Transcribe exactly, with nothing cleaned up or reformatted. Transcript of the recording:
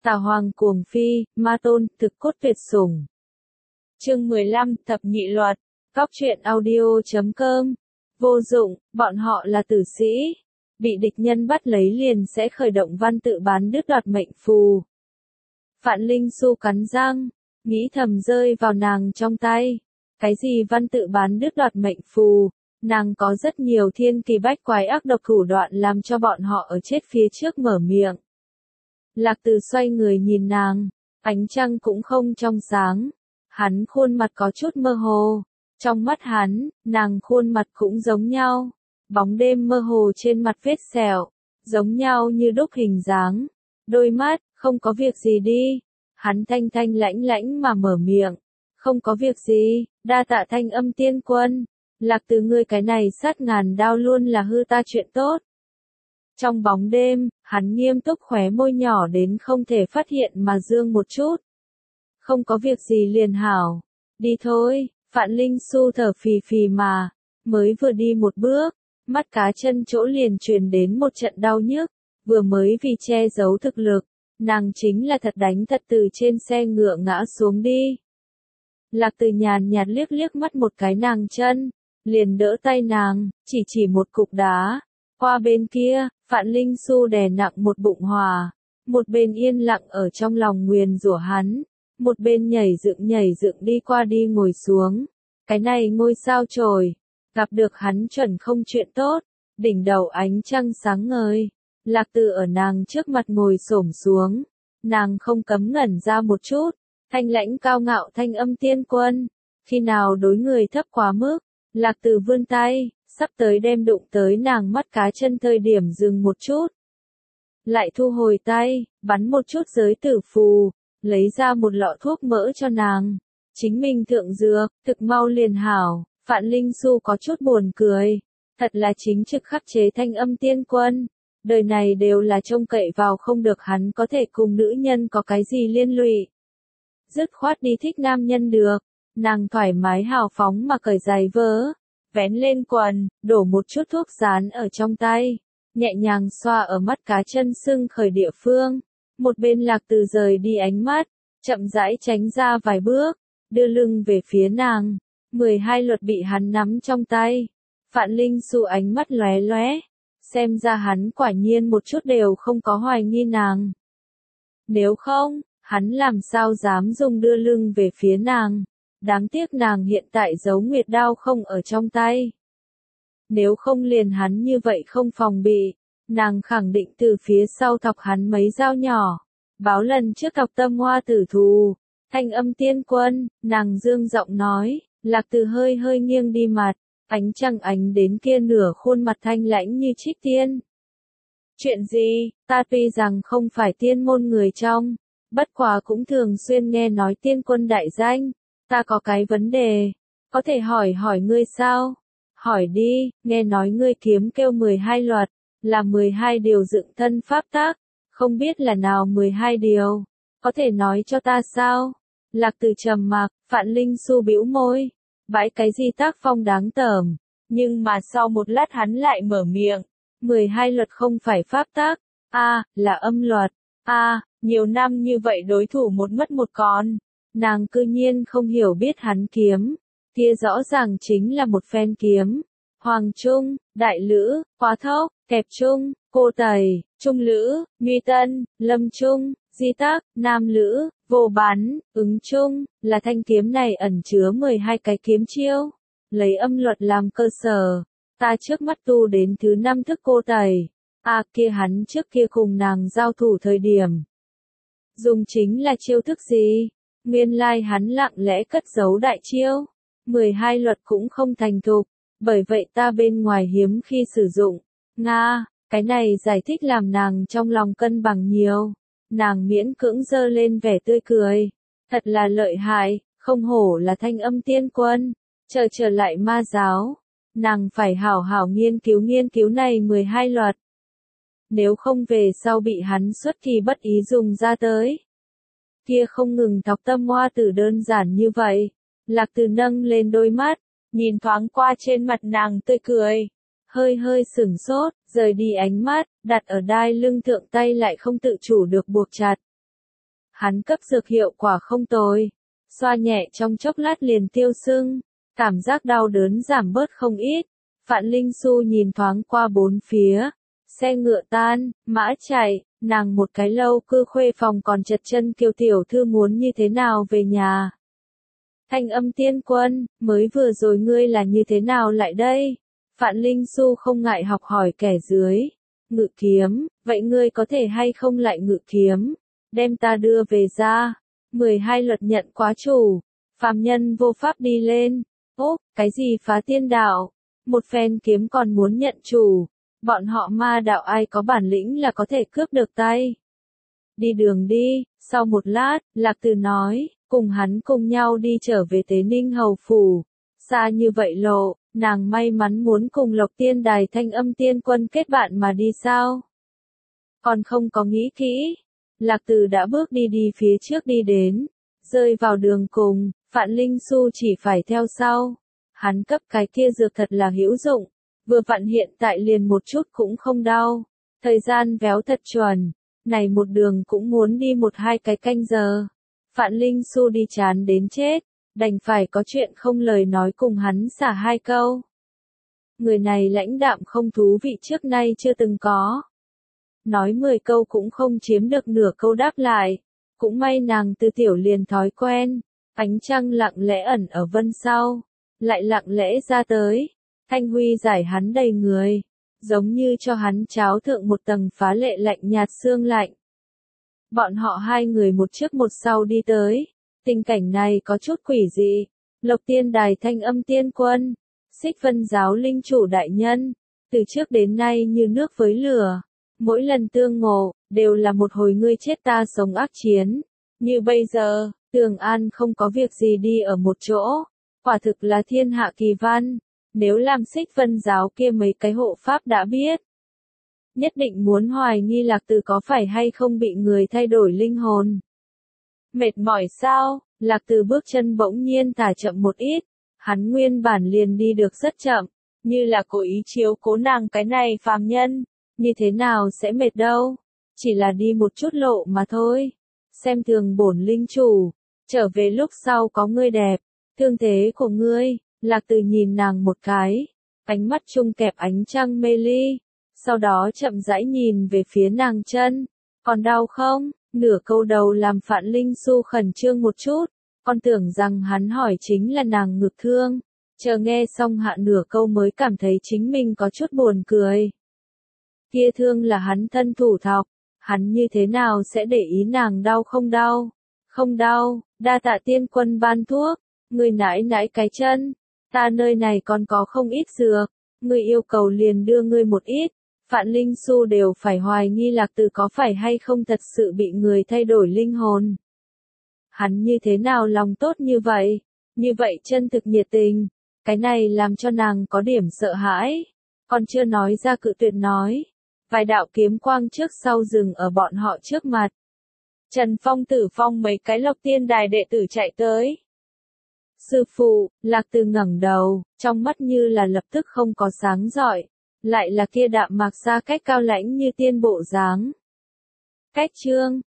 Tà Hoàng cuồng phi, ma tôn, thực cốt tuyệt sủng. Chương mười lăm, thập nhị luật. Góc truyện audio chấm com. Vô dụng, bọn họ là tử sĩ. Bị địch nhân bắt lấy liền sẽ khởi động văn tự bán đứt đoạt mệnh phù. Phạn Linh Xu cắn răng, nghĩ thầm rơi vào nàng trong tay. Cái gì văn tự bán đứt đoạt mệnh phù, nàng có rất nhiều thiên kỳ bách quái ác độc thủ đoạn làm cho bọn họ ở chết phía trước mở miệng. Lạc Từ xoay người nhìn nàng, ánh trăng cũng không trong sáng, hắn khuôn mặt có chút mơ hồ, trong mắt hắn, nàng khuôn mặt cũng giống nhau, bóng đêm mơ hồ trên mặt vết sẹo, giống nhau như đúc hình dáng, đôi mắt, không có việc gì đi, hắn thanh thanh lãnh lãnh mà mở miệng, không có việc gì, đa tạ Thanh Âm Tiên Quân, Lạc Từ ngươi cái này sát ngàn đao luôn là hư ta chuyện tốt. Trong bóng đêm, hắn nghiêm túc khóe môi nhỏ đến không thể phát hiện mà dương một chút. Không có việc gì liền hảo. Đi thôi, Phạn Linh Xu thở phì phì mà, mới vừa đi một bước, mắt cá chân chỗ liền truyền đến một trận đau nhức, vừa mới vì che giấu thực lực, nàng chính là thật đánh thật từ trên xe ngựa ngã xuống đi. Lạc Từ nhàn nhạt liếc liếc mắt một cái nàng chân, liền đỡ tay nàng, chỉ chỉ một cục đá. Qua bên kia, Phạn Linh Xu đè nặng một bụng hòa, một bên yên lặng ở trong lòng nguyền rủa hắn, một bên nhảy dựng nhảy dựng đi qua đi ngồi xuống. Cái này ngôi sao chổi, gặp được hắn chuẩn không chuyện tốt, đỉnh đầu ánh trăng sáng ngời. Lạc Từ ở nàng trước mặt ngồi xổm xuống, nàng không cấm ngẩn ra một chút, thanh lãnh cao ngạo Thanh Âm Tiên Quân, khi nào đối người thấp quá mức. Lạc Từ vươn tay, sắp tới đem đụng tới nàng mắt cá chân thời điểm dừng một chút. Lại thu hồi tay, bắn một chút giới tử phù, lấy ra một lọ thuốc mỡ cho nàng. Chính mình thượng dược, thực mau liền hảo, Phạn Linh Xu có chút buồn cười. Thật là chính trực khắc chế Thanh Âm Tiên Quân. Đời này đều là trông cậy vào không được hắn có thể cùng nữ nhân có cái gì liên lụy. Dứt khoát đi thích nam nhân được, nàng thoải mái hào phóng mà cởi giày vớ. Vén lên quần, đổ một chút thuốc dán ở trong tay, nhẹ nhàng xoa ở mắt cá chân sưng khởi địa phương. Một bên Lạc Từ rời đi ánh mắt, chậm rãi tránh ra vài bước, đưa lưng về phía nàng. mười hai luật bị hắn nắm trong tay. Phạn Linh Xu ánh mắt lóe lóe, xem ra hắn quả nhiên một chút đều không có hoài nghi nàng. Nếu không, hắn làm sao dám dùng đưa lưng về phía nàng. Đáng tiếc nàng hiện tại giấu nguyệt đao không ở trong tay. Nếu không liền hắn như vậy không phòng bị, nàng khẳng định từ phía sau thọc hắn mấy dao nhỏ. Báo lần trước thọc tâm hoa tử thù, Thanh Âm Tiên Quân, nàng dương giọng nói, Lạc Từ hơi hơi nghiêng đi mặt, ánh trăng ánh đến kia nửa khuôn mặt thanh lãnh như trích tiên. Chuyện gì, ta tuy rằng không phải tiên môn người trong, bất quá cũng thường xuyên nghe nói Tiên Quân đại danh. Ta có cái vấn đề, có thể hỏi hỏi ngươi sao? Hỏi đi, nghe nói ngươi kiếm kêu mười hai luật, là mười hai điều dựng thân pháp tác, không biết là nào mười hai điều, có thể nói cho ta sao? Lạc Từ trầm mặc, Phạn Linh Xu bĩu môi, bãi cái gì tác phong đáng tởm, nhưng mà sau một lát hắn lại mở miệng, mười hai luật không phải pháp tác, a, à, là âm luật, a, à, nhiều năm như vậy đối thủ một mất một còn. Nàng cư nhiên không hiểu biết hắn kiếm, kia rõ ràng chính là một phen kiếm. Hoàng Trung, Đại Lữ, Khóa Thốc, Kẹp Trung, Cô Tẩy, Trung Lữ, Nguy Tân, Lâm Trung, Di Tắc, Nam Lữ, Vô Bắn, Ứng Trung, là thanh kiếm này ẩn chứa mười hai cái kiếm chiêu. Lấy âm luật làm cơ sở, ta trước mắt tu đến thứ năm thức Cô Tẩy. À kia hắn trước kia cùng nàng giao thủ thời điểm. Dùng chính là chiêu thức gì? Nguyên lai hắn lặng lẽ cất giấu đại chiêu, mười hai luật cũng không thành thục, bởi vậy ta bên ngoài hiếm khi sử dụng. Nga, cái này giải thích làm nàng trong lòng cân bằng nhiều, nàng miễn cưỡng giơ lên vẻ tươi cười, thật là lợi hại, không hổ là Thanh Âm Tiên Quân, chờ trở lại ma giáo, nàng phải hảo hảo nghiên cứu nghiên cứu này mười hai luật. Nếu không về sau bị hắn xuất kỳ bất ý dùng ra tới. Kia không ngừng thọc tâm hoa tử đơn giản như vậy. Lạc Từ nâng lên đôi mắt, nhìn thoáng qua trên mặt nàng tươi cười. Hơi hơi sửng sốt, rời đi ánh mắt, đặt ở đai lưng thượng tay lại không tự chủ được buộc chặt. Hắn cấp dược hiệu quả không tồi, xoa nhẹ trong chốc lát liền tiêu sưng, cảm giác đau đớn giảm bớt không ít. Phạn Linh Xu nhìn thoáng qua bốn phía, xe ngựa tan, mã chạy, nàng một cái lâu cư khuê phòng còn chật chân Kiều tiểu thư muốn như thế nào về nhà. Thanh Âm Tiên Quân, mới vừa rồi ngươi là như thế nào lại đây? Phạn Linh Xu không ngại học hỏi kẻ dưới. Ngự kiếm, vậy ngươi có thể hay không lại ngự kiếm, đem ta đưa về ra. mười hai luật nhận quá chủ, phàm nhân vô pháp đi lên. Ố, cái gì phá tiên đạo? Một phen kiếm còn muốn nhận chủ. Bọn họ ma đạo ai có bản lĩnh là có thể cướp được tay. Đi đường đi, sau một lát, Lạc Từ nói, cùng hắn cùng nhau đi trở về Tế Ninh Hầu Phủ. Xa như vậy lộ, nàng may mắn muốn cùng Lộc Tiên Đài Thanh Âm Tiên Quân kết bạn mà đi sao? Còn không có nghĩ kỹ. Lạc Từ đã bước đi đi phía trước đi đến, rơi vào đường cùng, Phạn Linh Xu chỉ phải theo sau. Hắn cấp cái kia dược thật là hữu dụng, vừa vặn hiện tại liền một chút cũng không đau. Thời gian véo thật chuẩn, này một đường cũng muốn đi một hai cái canh giờ. Phạn Linh Xu đi chán đến chết, đành phải có chuyện không lời nói cùng hắn xả hai câu. Người này lãnh đạm không thú vị trước nay chưa từng có. Nói mười câu cũng không chiếm được nửa câu đáp lại. Cũng may nàng từ tiểu liền thói quen. Ánh trăng lặng lẽ ẩn ở vân sau, lại lặng lẽ ra tới. Thanh huy giải hắn đầy người, giống như cho hắn cháo thượng một tầng phá lệ lạnh nhạt xương lạnh. Bọn họ hai người một trước một sau đi tới. Tình cảnh này có chút quỷ dị. Lộc Tiên Đài Thanh Âm Tiên Quân, Xích Vân giáo linh chủ đại nhân, từ trước đến nay như nước với lửa. Mỗi lần tương ngộ, đều là một hồi ngươi chết ta sống ác chiến. Như bây giờ, Tường An không có việc gì đi ở một chỗ. Quả thực là thiên hạ kỳ văn. Nếu làm Xích Vân giáo kia mấy cái hộ pháp đã biết, nhất định muốn hoài nghi Lạc Từ có phải hay không bị người thay đổi linh hồn. Mệt mỏi sao? Lạc Từ bước chân bỗng nhiên thả chậm một ít. Hắn nguyên bản liền đi được rất chậm, như là cố ý chiếu cố nàng cái này phàm nhân. Như thế nào sẽ mệt đâu? Chỉ là đi một chút lộ mà thôi. Xem thường bổn linh chủ. Trở về lúc sau có ngươi đẹp. Thương thế của ngươi. Lạc Từ nhìn nàng một cái. Ánh mắt chung kẹp ánh trăng mê ly. Sau đó chậm rãi nhìn về phía nàng chân. Còn đau không? Nửa câu đầu làm Phạn Linh Xu khẩn trương một chút. Con tưởng rằng hắn hỏi chính là nàng ngực thương. Chờ nghe xong hạ nửa câu mới cảm thấy chính mình có chút buồn cười. Kia thương là hắn thân thủ thọc. Hắn như thế nào sẽ để ý nàng đau không đau? Không đau, đa tạ tiên quân ban thuốc. Người nãi nãi cái chân. Ta nơi này còn có không ít dược. Người yêu cầu liền đưa ngươi một ít. Phạn Linh Xu đều phải hoài nghi Lạc Từ có phải hay không thật sự bị người thay đổi linh hồn. Hắn như thế nào lòng tốt như vậy? Như vậy chân thực nhiệt tình. Cái này làm cho nàng có điểm sợ hãi. Còn chưa nói ra cự tuyệt nói. Vài đạo kiếm quang trước sau dừng ở bọn họ trước mặt. Trần Phong Tử Phong mấy cái Lộc Tiên Đài đệ tử chạy tới. Sư phụ, Lạc Từ ngẩng đầu, trong mắt như là lập tức không có sáng rọi. Lại là kia đạm mạc xa cách cao lãnh như tiên bộ dáng. Cách chương,